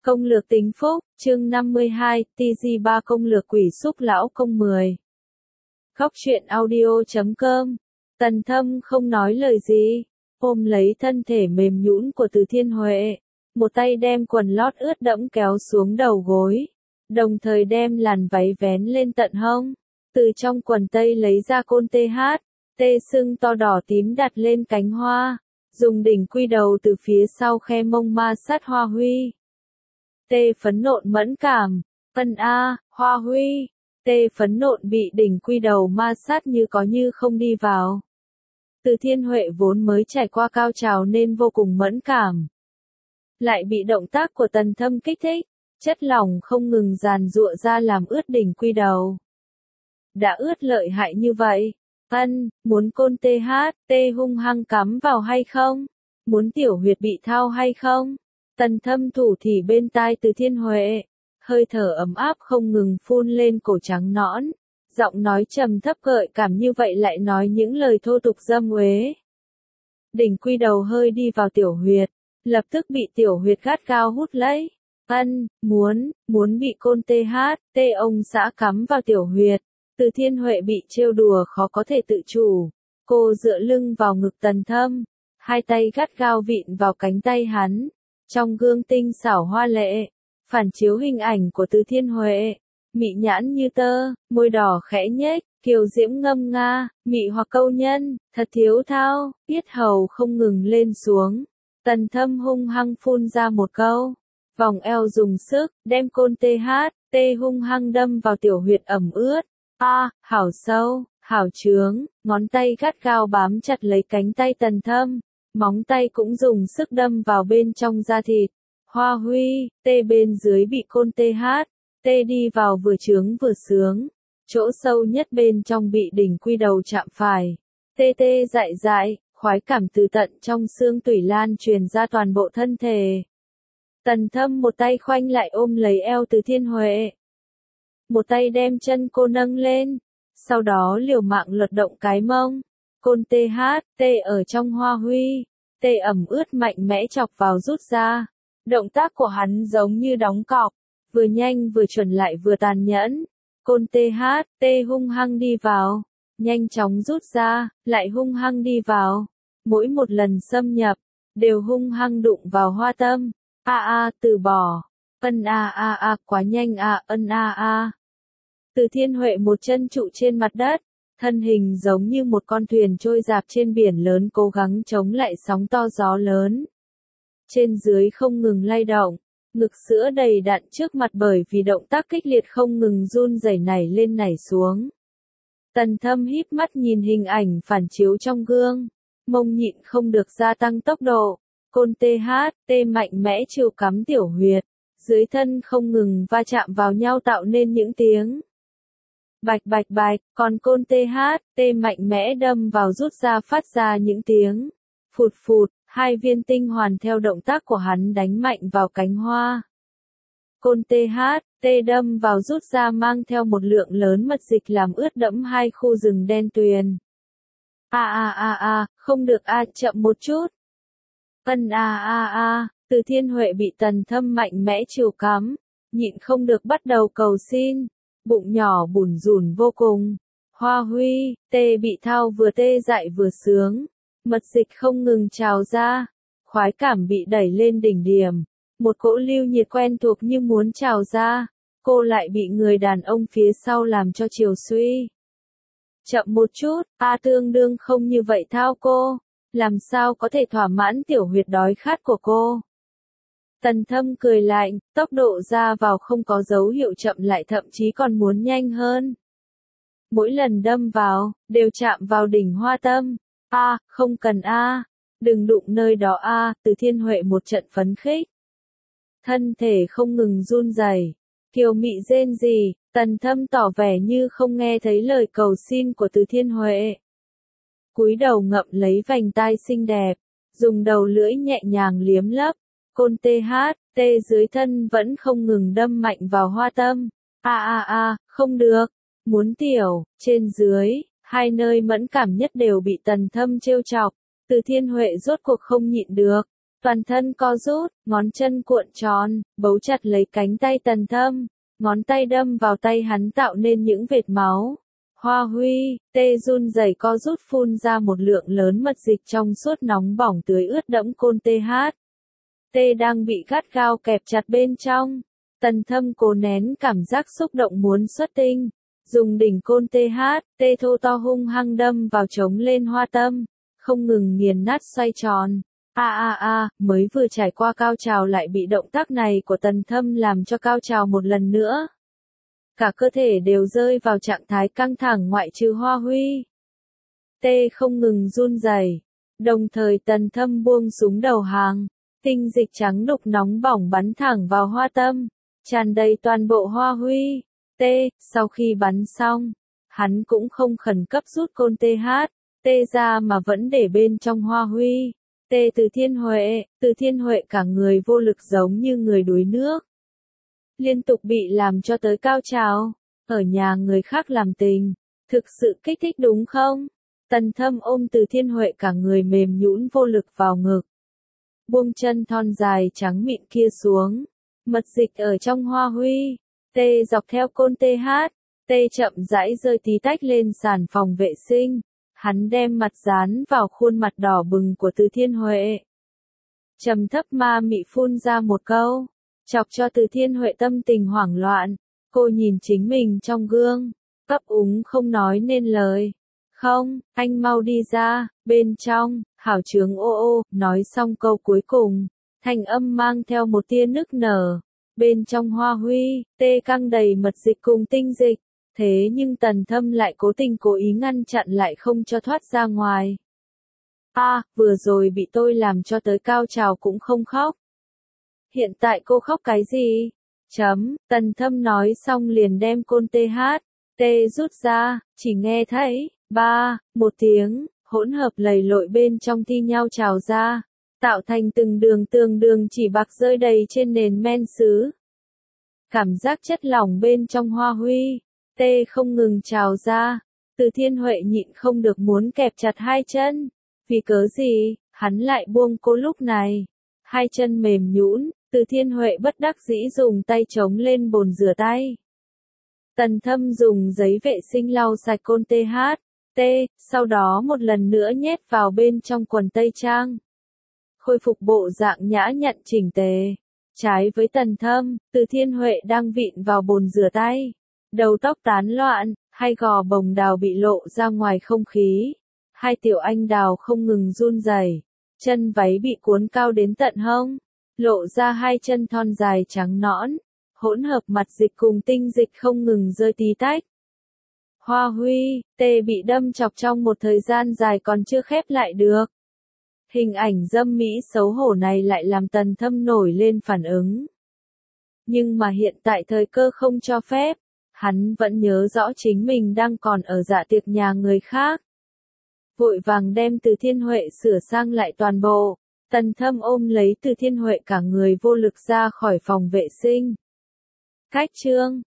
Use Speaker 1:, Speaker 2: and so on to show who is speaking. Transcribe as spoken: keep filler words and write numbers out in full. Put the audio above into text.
Speaker 1: Công lược tính phúc, chương năm mươi hai, tê giê ba công lược quỷ xúc lão công mười. Góc truyện audio chấm com. Tần Thâm không nói lời gì, ôm lấy thân thể mềm nhũn của Từ Thiên Huệ, một tay đem quần lót ướt đẫm kéo xuống đầu gối, đồng thời đem làn váy vén lên tận hông, từ trong quần tây lấy ra côn tê hát, tê sưng to đỏ tím đặt lên cánh hoa, dùng đỉnh quy đầu từ phía sau khe mông ma sát Hoa Huy. Tê phấn nộn mẫn cảm, ân a, Hoa Huy, tê phấn nộn bị đỉnh quy đầu ma sát như có như không đi vào. Từ Thiên Huệ vốn mới trải qua cao trào nên vô cùng mẫn cảm. Lại bị động tác của Tần Thâm kích thích, chất lỏng không ngừng giàn giụa ra làm ướt đỉnh quy đầu. Đã ướt lợi hại như vậy, ân, muốn côn tê hát, tê hung hăng cắm vào hay không? Muốn tiểu huyệt bị thao hay không? Tần Thâm thủ thì bên tai Từ Thiên Huệ, hơi thở ấm áp không ngừng phun lên cổ trắng nõn, giọng nói trầm thấp gợi cảm như vậy lại nói những lời thô tục dâm uế. Đỉnh quy đầu hơi đi vào tiểu huyệt, lập tức bị tiểu huyệt gắt gao hút lấy. Ân, muốn, muốn bị côn tê hát, tê ông xã cắm vào tiểu huyệt. Từ Thiên Huệ bị trêu đùa khó có thể tự chủ, cô dựa lưng vào ngực Tần Thâm, hai tay gắt gao vịn vào cánh tay hắn. Trong gương tinh xảo hoa lệ, phản chiếu hình ảnh của Từ Thiên Huệ, mị nhãn như tơ, môi đỏ khẽ nhếch, kiều diễm ngâm nga, mị hoặc câu nhân, thật thiếu thao, yết hầu không ngừng lên xuống. Tần Thâm hung hăng phun ra một câu, vòng eo dùng sức, đem côn tê hát, tê hung hăng đâm vào tiểu huyệt ẩm ướt. A, à, hảo sâu, hảo trướng, ngón tay gắt gao bám chặt lấy cánh tay Tần Thâm. Móng tay cũng dùng sức đâm vào bên trong da thịt. Hoa Huy, tê bên dưới bị côn tê hát, tê đi vào vừa trướng vừa sướng. Chỗ sâu nhất bên trong bị đỉnh quy đầu chạm phải. Tê tê dại dại, khoái cảm từ tận trong xương tủy lan truyền ra toàn bộ thân thể. Tần Thâm một tay khoanh lại ôm lấy eo Từ Thiên Huệ. Một tay đem chân cô nâng lên, sau đó liều mạng lật động cái mông. Côn tê hát, tê ở trong Hoa Huy, tê ẩm ướt mạnh mẽ chọc vào rút ra. Động tác của hắn giống như đóng cọc, vừa nhanh vừa chuẩn lại vừa tàn nhẫn. Côn tê hát, tê hung hăng đi vào, nhanh chóng rút ra, lại hung hăng đi vào. Mỗi một lần xâm nhập, đều hung hăng đụng vào hoa tâm. A a, từ bỏ. Ân a a a, quá nhanh a, ân a a. Từ Thiên Huệ một chân trụ trên mặt đất. Thân hình giống như một con thuyền trôi dạt trên biển lớn cố gắng chống lại sóng to gió lớn. Trên dưới không ngừng lay động, ngực sữa đầy đặn trước mặt bởi vì động tác kích liệt không ngừng run rẩy nảy lên nảy xuống. Tần Thâm híp mắt nhìn hình ảnh phản chiếu trong gương, mông nhịn không được gia tăng tốc độ, côn tê hát, tê mạnh mẽ chiều cắm tiểu huyệt, dưới thân không ngừng va chạm vào nhau tạo nên những tiếng bạch bạch bạch, còn côn tê hát, tê mạnh mẽ đâm vào rút ra phát ra những tiếng phụt phụt, hai viên tinh hoàn theo động tác của hắn đánh mạnh vào cánh hoa. Côn tê hát, tê đâm vào rút ra mang theo một lượng lớn mật dịch làm ướt đẫm hai khu rừng đen tuyền. A a a a, không được a, chậm một chút. Ân a a a, Từ Thiên Huệ bị Tần Thâm mạnh mẽ chiều cắm, nhịn không được bắt đầu cầu xin. Bụng nhỏ bủn rủn vô cùng. Hoa Huy, tê bị thao vừa tê dại vừa sướng. Mật dịch không ngừng trào ra. Khoái cảm bị đẩy lên đỉnh điểm. Một cỗ lưu nhiệt quen thuộc như muốn trào ra. Cô lại bị người đàn ông phía sau làm cho chiều suy. Chậm một chút, a tương đương không như vậy thao cô. Làm sao có thể thỏa mãn tiểu huyệt đói khát của cô. Tần Thâm cười lạnh, tốc độ ra vào không có dấu hiệu chậm lại thậm chí còn muốn nhanh hơn. Mỗi lần đâm vào, đều chạm vào đỉnh hoa tâm. A, à, không cần a, à. Đừng đụng nơi đó a, à. Từ Thiên Huệ một trận phấn khích. Thân thể không ngừng run rẩy, kiều mị rên rỉ, Tần Thâm tỏ vẻ như không nghe thấy lời cầu xin của Từ Thiên Huệ. Cúi đầu ngậm lấy vành tai xinh đẹp, dùng đầu lưỡi nhẹ nhàng liếm lấp. Côn tê hát, tê dưới thân vẫn không ngừng đâm mạnh vào hoa tâm. A a a, không được. Muốn tiểu, trên dưới, hai nơi mẫn cảm nhất đều bị Tần Thâm trêu chọc. Từ Thiên Huệ rốt cuộc không nhịn được. toàn thân co rút, ngón chân cuộn tròn, bấu chặt lấy cánh tay Tần Thâm, ngón tay đâm vào tay hắn tạo nên những vệt máu. Hoa Huy, tê run rẩy co rút phun ra một lượng lớn mật dịch trong suốt nóng bỏng tưới ướt đẫm côn tê hát. Tê đang bị gắt gao kẹp chặt bên trong. Tần Thâm cố nén cảm giác xúc động muốn xuất tinh, dùng đỉnh côn tê hát, tê thô to hung hăng đâm vào trống lên hoa tâm, không ngừng nghiền nát xoay tròn. A a a, mới vừa trải qua cao trào lại bị động tác này của Tần Thâm làm cho cao trào một lần nữa. Cả cơ thể đều rơi vào trạng thái căng thẳng ngoại trừ Hoa Huy. Tê không ngừng run rẩy, đồng thời Tần Thâm buông súng đầu hàng, tinh dịch trắng đục nóng bỏng bắn thẳng vào hoa tâm, tràn đầy toàn bộ Hoa Huy. Tê, sau khi bắn xong, hắn cũng không khẩn cấp rút côn tê hát, tê ra mà vẫn để bên trong Hoa Huy. Tê Từ Thiên Huệ, Từ Thiên Huệ cả người vô lực giống như người đuối nước. Liên tục bị làm cho tới cao trào, ở nhà người khác làm tình, thực sự kích thích đúng không? Tần Thâm ôm Từ Thiên Huệ cả người mềm nhũn vô lực vào ngực. Buông chân thon dài trắng mịn kia xuống, mật dịch ở trong Hoa Huy, tê dọc theo côn tê hát, tê chậm rãi rơi tí tách lên sàn phòng vệ sinh. Hắn đem mặt dán vào khuôn mặt đỏ bừng của Từ Thiên Huệ. Trầm thấp ma mị phun ra một câu, chọc cho Từ Thiên Huệ tâm tình hoảng loạn. Cô nhìn chính mình trong gương, ấp úng không nói nên lời. Không, anh mau đi ra, bên trong, hảo trướng ô ô, nói xong câu cuối cùng, thanh âm mang theo một tia nức nở. Bên trong Hoa Huy, tê căng đầy mật dịch cùng tinh dịch. Thế nhưng Tần Thâm lại cố tình cố ý ngăn chặn lại không cho thoát ra ngoài. A, à, vừa rồi bị tôi làm cho tới cao trào cũng không khóc. Hiện tại cô khóc cái gì? Chấm, Tần Thâm nói xong liền đem côn tê hát, tê rút ra, chỉ nghe thấy, ba, một tiếng, hỗn hợp lầy lội bên trong thi nhau trào ra, tạo thành từng đường tường đường chỉ bạc rơi đầy trên nền men sứ. Cảm giác chất lỏng bên trong Hoa Huy, tê không ngừng trào ra, Từ Thiên Huệ nhịn không được muốn kẹp chặt hai chân. Vì cớ gì, hắn lại buông cô lúc này. Hai chân mềm nhũn, Từ Thiên Huệ bất đắc dĩ dùng tay chống lên bồn rửa tay. Tần Thâm dùng giấy vệ sinh lau sạch côn tê hát, tê, sau đó một lần nữa nhét vào bên trong quần tây trang. Khôi phục bộ dạng nhã nhặn chỉnh tề. Trái với Tần Thâm, Từ Thiên Huệ đang vịn vào bồn rửa tay. Đầu tóc tán loạn, hai gò bồng đào bị lộ ra ngoài không khí. Hai tiểu anh đào không ngừng run rẩy, chân váy bị cuốn cao đến tận hông, lộ ra hai chân thon dài trắng nõn, hỗn hợp mặt dịch cùng tinh dịch không ngừng rơi tí tách. Hoa Huy, tê bị đâm chọc trong một thời gian dài còn chưa khép lại được. Hình ảnh dâm mỹ xấu hổ này lại làm Tần Thâm nổi lên phản ứng. Nhưng mà hiện tại thời cơ không cho phép. Hắn vẫn nhớ rõ chính mình đang còn ở dạ tiệc nhà người khác. Vội vàng đem Từ Thiên Huệ sửa sang lại toàn bộ. Tần Thâm ôm lấy Từ Thiên Huệ cả người vô lực ra khỏi phòng vệ sinh. Cách chương